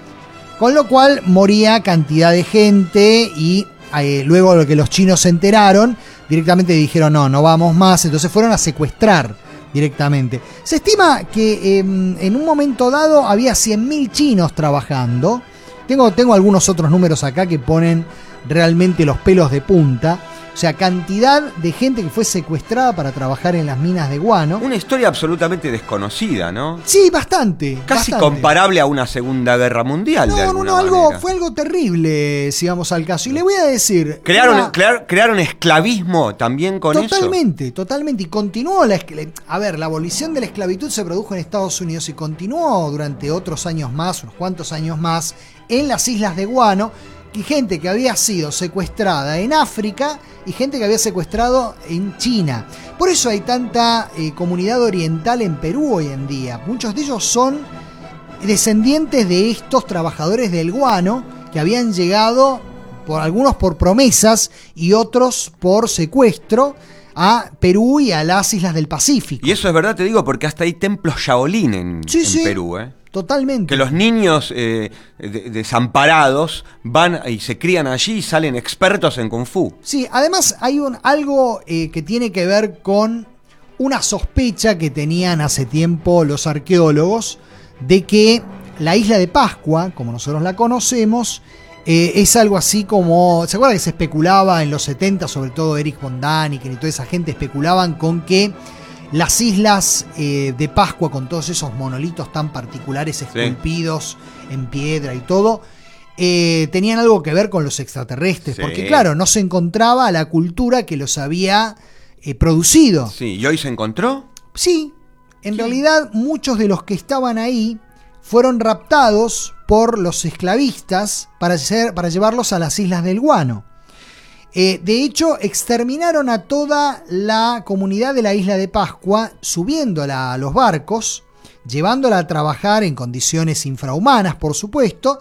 Con lo cual moría cantidad de gente y eh, luego lo que los chinos se enteraron, directamente dijeron no, no vamos más, entonces fueron a secuestrar directamente. Se estima que eh, en un momento dado había cien mil chinos trabajando. Tengo, tengo algunos otros números acá que ponen realmente los pelos de punta. O sea, cantidad de gente que fue secuestrada para trabajar en las minas de guano. Una historia absolutamente desconocida, ¿no? Sí, bastante. Casi bastante. comparable a una Segunda Guerra Mundial. No, de no, no, algo, algo, fue algo terrible, si vamos al caso. Y le voy a decir... ¿Crearon, una... crear, ¿Crearon esclavismo también con totalmente, eso? Totalmente, totalmente. Y continuó la... A ver, la abolición de la esclavitud se produjo en Estados Unidos y continuó durante otros años más, unos cuantos años más, en las islas de guano. Y gente que había sido secuestrada en África y gente que había secuestrado en China. Por eso hay tanta eh, comunidad oriental en Perú hoy en día. Muchos de ellos son descendientes de estos trabajadores del guano que habían llegado, por algunos por promesas y otros por secuestro, a Perú y a las islas del Pacífico. Y eso es verdad, te digo, porque hasta hay templos Shaolin en, sí, en sí. Perú, ¿eh? Totalmente. Que los niños eh, de, desamparados van y se crían allí y salen expertos en Kung Fu. Sí, además hay un, algo eh, que tiene que ver con una sospecha que tenían hace tiempo los arqueólogos de que la isla de Pascua, como nosotros la conocemos, eh, es algo así como... ¿Se acuerdan que se especulaba en los setenta, sobre todo Erich von Däniken y toda esa gente especulaban con que las islas eh, de Pascua, con todos esos monolitos tan particulares esculpidos sí. en piedra y todo, eh, tenían algo que ver con los extraterrestres? Sí. Porque claro, no se encontraba la cultura que los había eh, producido. Sí, ¿y hoy se encontró? Sí, en ¿Qué? realidad muchos de los que estaban ahí fueron raptados por los esclavistas para, ser, para llevarlos a las islas del guano. Eh, de hecho, exterminaron a toda la comunidad de la isla de Pascua, subiéndola a los barcos, llevándola a trabajar en condiciones infrahumanas, por supuesto,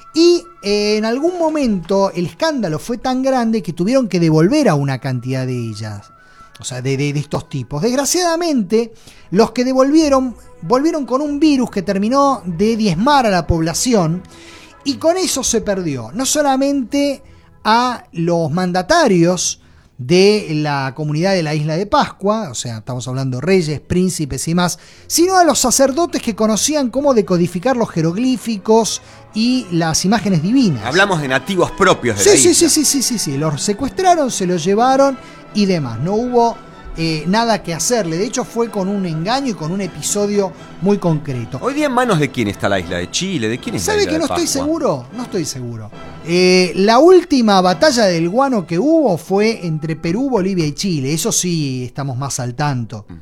y eh, en algún momento el escándalo fue tan grande que tuvieron que devolver a una cantidad de ellas, o sea, de, de, de estos tipos. Desgraciadamente, los que devolvieron, volvieron con un virus que terminó de diezmar a la población, y con eso se perdió, no solamente a los mandatarios de la comunidad de la isla de Pascua, o sea, estamos hablando reyes, príncipes y más, sino a los sacerdotes que conocían cómo decodificar los jeroglíficos y las imágenes divinas. Hablamos de nativos propios de sí, la sí, isla. Sí, sí, sí, sí, sí, los secuestraron, se los llevaron y demás. No hubo eh, nada que hacerle. De hecho, fue con un engaño y con un episodio muy concreto. Hoy día, ¿en manos de quién está la isla de Chile? ¿De quién es la isla de Pascua? ¿Sabe que no estoy seguro? No estoy seguro. Eh, la última batalla del guano que hubo fue entre Perú, Bolivia y Chile. Eso sí, estamos más al tanto. Uh-huh.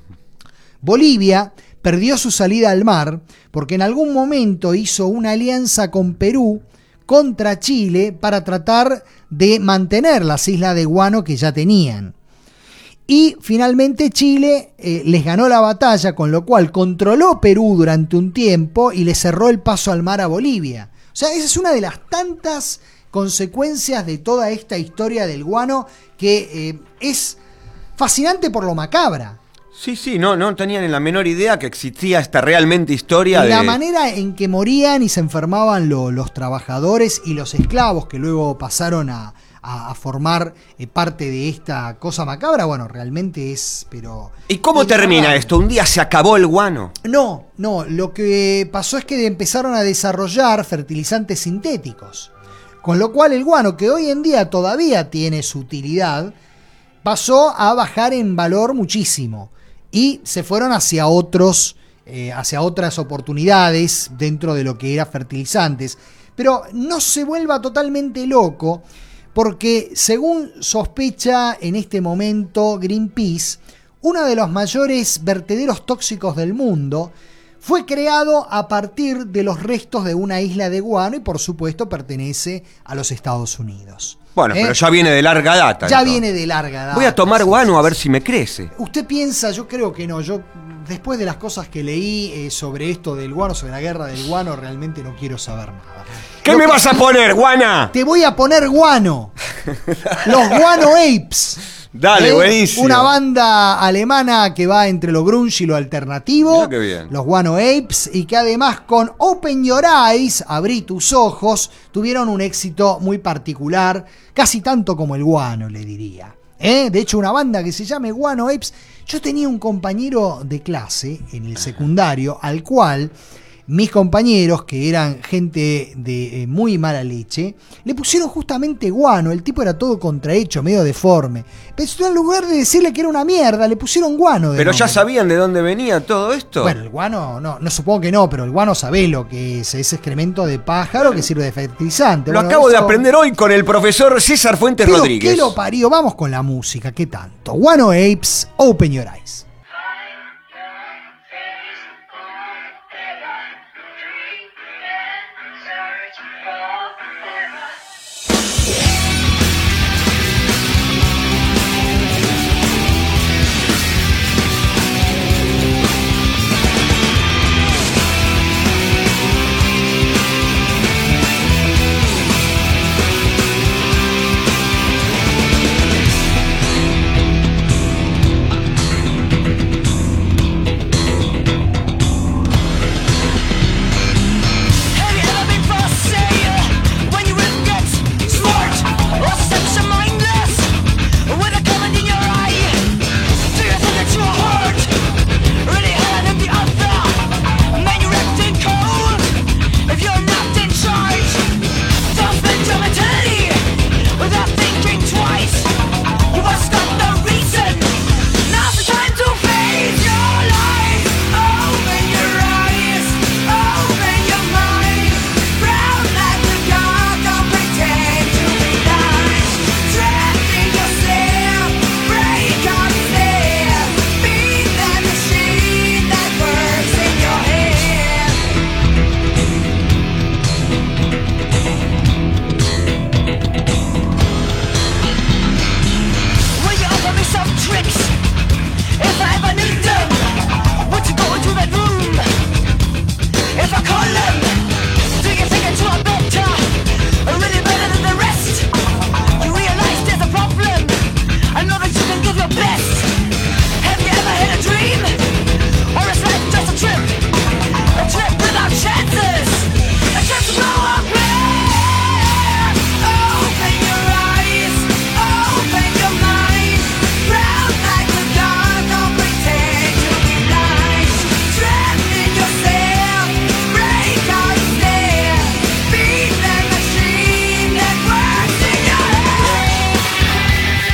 Bolivia perdió su salida al mar porque en algún momento hizo una alianza con Perú contra Chile para tratar de mantener las islas de guano que ya tenían. Y finalmente Chile eh, les ganó la batalla, con lo cual controló Perú durante un tiempo y le cerró el paso al mar a Bolivia. O sea, esa es una de las tantas consecuencias de toda esta historia del guano que eh, es fascinante por lo macabra. Sí, sí, no, no tenían en la menor idea que existía esta realmente historia de... La manera en que morían y se enfermaban lo, los trabajadores y los esclavos que luego pasaron a... a formar eh, parte de esta cosa macabra, bueno, realmente es, pero... ¿Y cómo termina esto? ¿Un día se acabó el guano? No, no, lo que pasó es que empezaron a desarrollar fertilizantes sintéticos, con lo cual el guano, que hoy en día todavía tiene su utilidad, pasó a bajar en valor muchísimo, y se fueron hacia otros, eh, hacia otras oportunidades dentro de lo que era fertilizantes, pero no se vuelva totalmente loco, porque según sospecha en este momento Greenpeace, uno de los mayores vertederos tóxicos del mundo Fue creado a partir de los restos de una isla de guano y por supuesto pertenece a los Estados Unidos. Bueno, ¿Eh? pero ya viene de larga data. Ya entonces. viene de larga data. Voy a tomar sí, guano sí, a ver sí. si me crece. Usted piensa, yo creo que no, yo después de las cosas que leí eh, sobre esto del guano, sobre la guerra del guano, realmente no quiero saber nada. ¿Qué Lo me que- vas a poner, guana? Te voy a poner guano. Los Guano Apes. Dale, ¿Eh? buenísimo. Una banda alemana que va entre lo grunge y lo alternativo. Mirá qué bien. Los Guano Apes. Y que además con Open Your Eyes, Abrí tus ojos, tuvieron un éxito muy particular. Casi tanto como el guano, le diría. ¿Eh? De hecho, una banda que se llame Guano Apes. Yo tenía un compañero de clase en el secundario al cual mis compañeros, que eran gente de eh, muy mala leche, le pusieron justamente guano. El tipo era todo contrahecho, medio deforme. Pero en lugar de decirle que era una mierda, le pusieron guano. De Pero ya nombre. sabían de dónde venía todo esto. Bueno, el guano, no, no supongo que no, pero el guano sabés lo que es. Es excremento de pájaro que sirve de fertilizante. lo Bueno, acabo de eso- aprender hoy con el profesor César Fuentes Pero Rodríguez. ¿qué lo parió? Vamos con la música, ¿qué tanto? Guano Apes, Open Your Eyes. Have you ever been for sale when you will get smart or such a mindless with a comment in your eye? Do you think that your heart really hard than the other? Man, you're acting cold if you're not in charge. Don't spend your mentality without thinking twice. You must got the reason. Now's the time to face your life. Open your eyes, open your mind. Proud like a god, don't pretend to be nice. Trapped in yourself, break out there. Be that machine that works in your head. Will you offer me some tricks if I ever need them? Would you go into that room if I call them? Do you think that you are better, or really better than the rest? You realize there's a problem. I know that you can give your best. Have you ever had a dream, or is life just a trip? A trip without chances, a trip to go up there. Open your eyes, open your mind. Proud like a dog, don't pretend to be nice. Trapped in yourself, break out there. Be that machine that works in your head.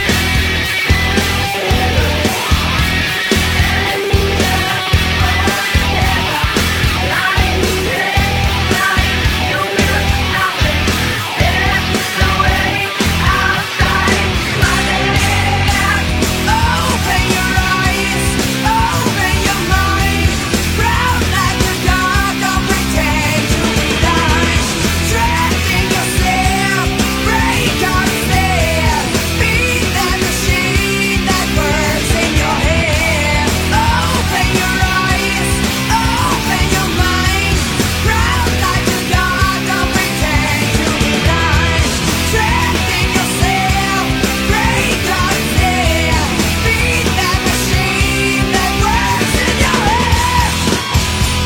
Open your eyes, open your mind. Proud like a dog, don't pretend to be nice. Trapped in yourself, break out there. Be that machine that works in your head. Open your eyes, open your mind. Proud like a dog, don't pretend to be nice. Trapped in yourself, break out there. Be that machine that works in your head.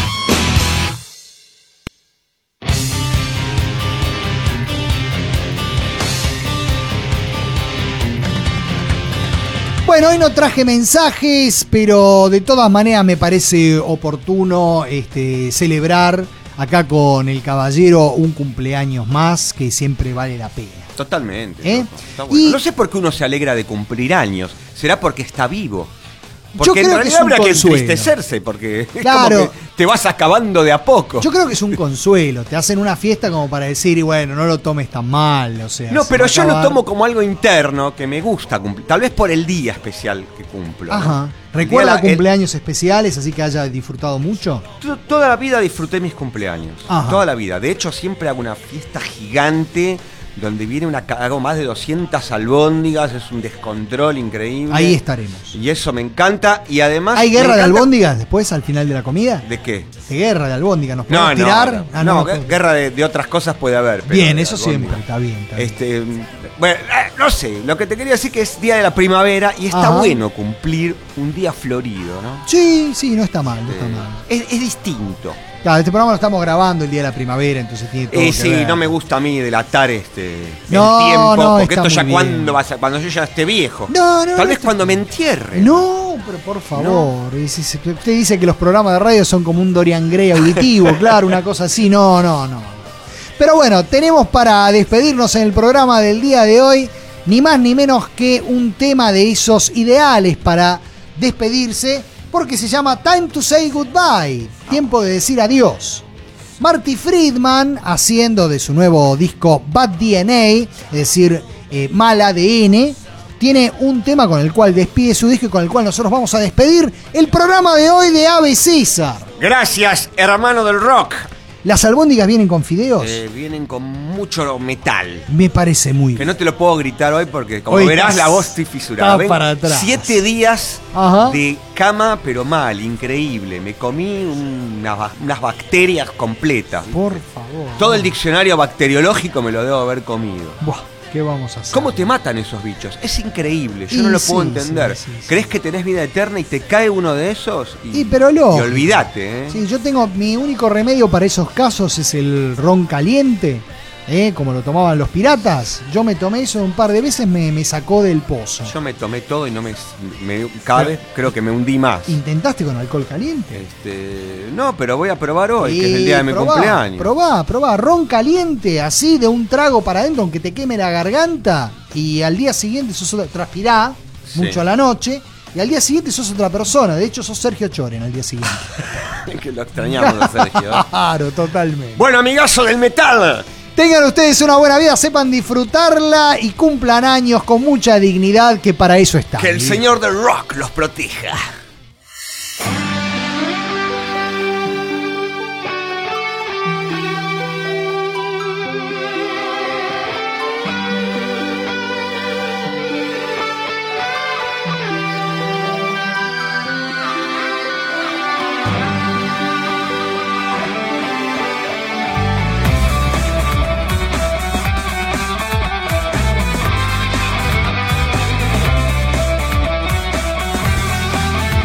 Bueno, hoy no traje mensajes, pero de todas maneras me parece oportuno este, celebrar acá con el caballero un cumpleaños más que siempre vale la pena. Totalmente. ¿Eh? loco, está bueno. Y- No sé por qué uno se alegra de cumplir años. ¿Será porque está vivo? Porque en creo que es realidad un habría que consuelo. entristecerse, porque es Claro. como que te vas acabando de a poco. Yo creo que es un consuelo. Te hacen una fiesta como para decir, y bueno, no lo tomes tan mal. O sea, No, se pero va a yo lo acabar. tomo como algo interno que me gusta cumplir. Tal vez por el día especial que cumplo. ¿no? Ajá. El ¿Recuerda día de la- el- cumpleaños especiales, así que haya disfrutado mucho? To- Toda la vida disfruté mis cumpleaños. Ajá. Toda la vida. De hecho, siempre hago una fiesta gigante donde viene una, ca- hago más de doscientas albóndigas. Es un descontrol increíble. Ahí estaremos. Y eso me encanta. Y además. ¿Hay me guerra de encanta- albóndigas después, al final de la comida? ¿De qué? De guerra de albóndigas. ¿Nos No, podemos no, tirar? no, Ah, no, nos gu- podemos- guerra de, de otras cosas puede haber. pero Bien, de eso albóndigas. siempre. Está bien, está bien. Este, bueno, eh, no sé, lo que te quería decir que es día de la primavera y está Ajá. bueno cumplir un día florido, ¿no? Sí, sí, no está mal, no está Eh, mal. es, es distinto. Claro, este programa lo estamos grabando el día de la primavera, entonces tiene todo Eh, que sí, ver. no me gusta a mí delatar este No, el tiempo, no, porque está esto ya muy cuando bien. va a ser, cuando yo ya esté viejo. No, no, Tal no vez está- cuando me entierre. No, pero por favor. Y si se- Usted dice que los programas de radio son como un Dorian Gray auditivo, claro, una cosa así. No, no, no. Pero bueno, tenemos para despedirnos en el programa del día de hoy ni más ni menos que un tema de esos ideales para despedirse, porque se llama Time to Say Goodbye, tiempo de decir adiós. Marty Friedman, haciendo de su nuevo disco Bad D N A, es decir, eh, Mal A D N, tiene un tema con el cual despide su disco y con el cual nosotros vamos a despedir el programa de hoy de Ave César. Gracias, hermano del rock. ¿Las albóndigas vienen con fideos? Eh, vienen con mucho metal. Me parece muy Que bien. no te lo puedo gritar hoy porque, como Hoy verás, estás- la voz estoy fisurada. está ¿Ven? para atrás. Siete días Ajá. de cama, pero mal, increíble. Me comí unas, ba- unas bacterias completas. Por favor. Todo el diccionario bacteriológico me lo debo haber comido. Buah, ¿qué vamos a hacer? ¿Cómo te matan esos bichos? Es increíble, yo Y no lo sí, puedo entender. sí, sí, sí. ¿Crees que tenés vida eterna y te cae uno de esos? Y, Y pero lo. y olvídate, ¿eh? Sí, yo tengo mi único remedio para esos casos es el ron caliente, ¿eh? Como lo tomaban los piratas. Yo me tomé eso un par de veces, me, me sacó del pozo. Yo me tomé todo y no me, me- cada vez creo que me hundí más. ¿Intentaste con alcohol caliente? Este, no, pero voy a probar hoy, que es el Sí, día de mi probá, cumpleaños. Probá, probá, ron caliente, así de un trago para adentro, aunque te queme la garganta. Y al día siguiente sos otra, transpirá Sí. mucho a la noche. Y al día siguiente sos otra persona. De hecho, sos Sergio Choren al día siguiente. Que lo extrañamos a Sergio. Claro, totalmente. Bueno, amigazo del metal. Tengan ustedes una buena vida, sepan disfrutarla y cumplan años con mucha dignidad, que para eso está. Que el señor del rock los proteja. Time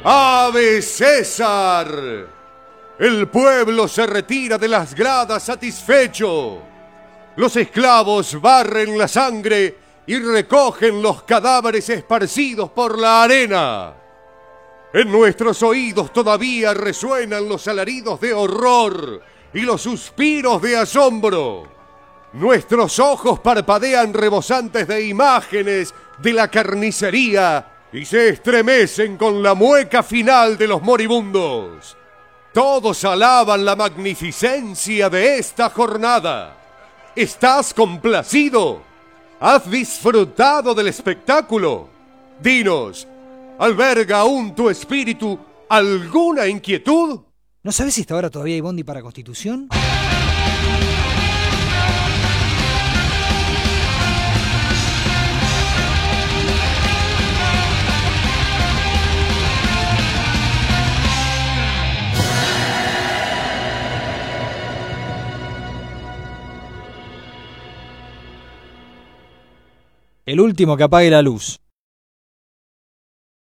¡Ave César! El pueblo se retira de las gradas satisfecho. Los esclavos barren la sangre y recogen los cadáveres esparcidos por la arena. En nuestros oídos todavía resuenan los alaridos de horror y los suspiros de asombro. Nuestros ojos parpadean rebosantes de imágenes de la carnicería y se estremecen con la mueca final de los moribundos. Todos alaban la magnificencia de esta jornada. ¿Estás complacido? ¿Has disfrutado del espectáculo? Dinos, ¿alberga aún tu espíritu alguna inquietud? ¿No sabes si hasta ahora todavía hay bondi para Constitución? El último que apague la luz.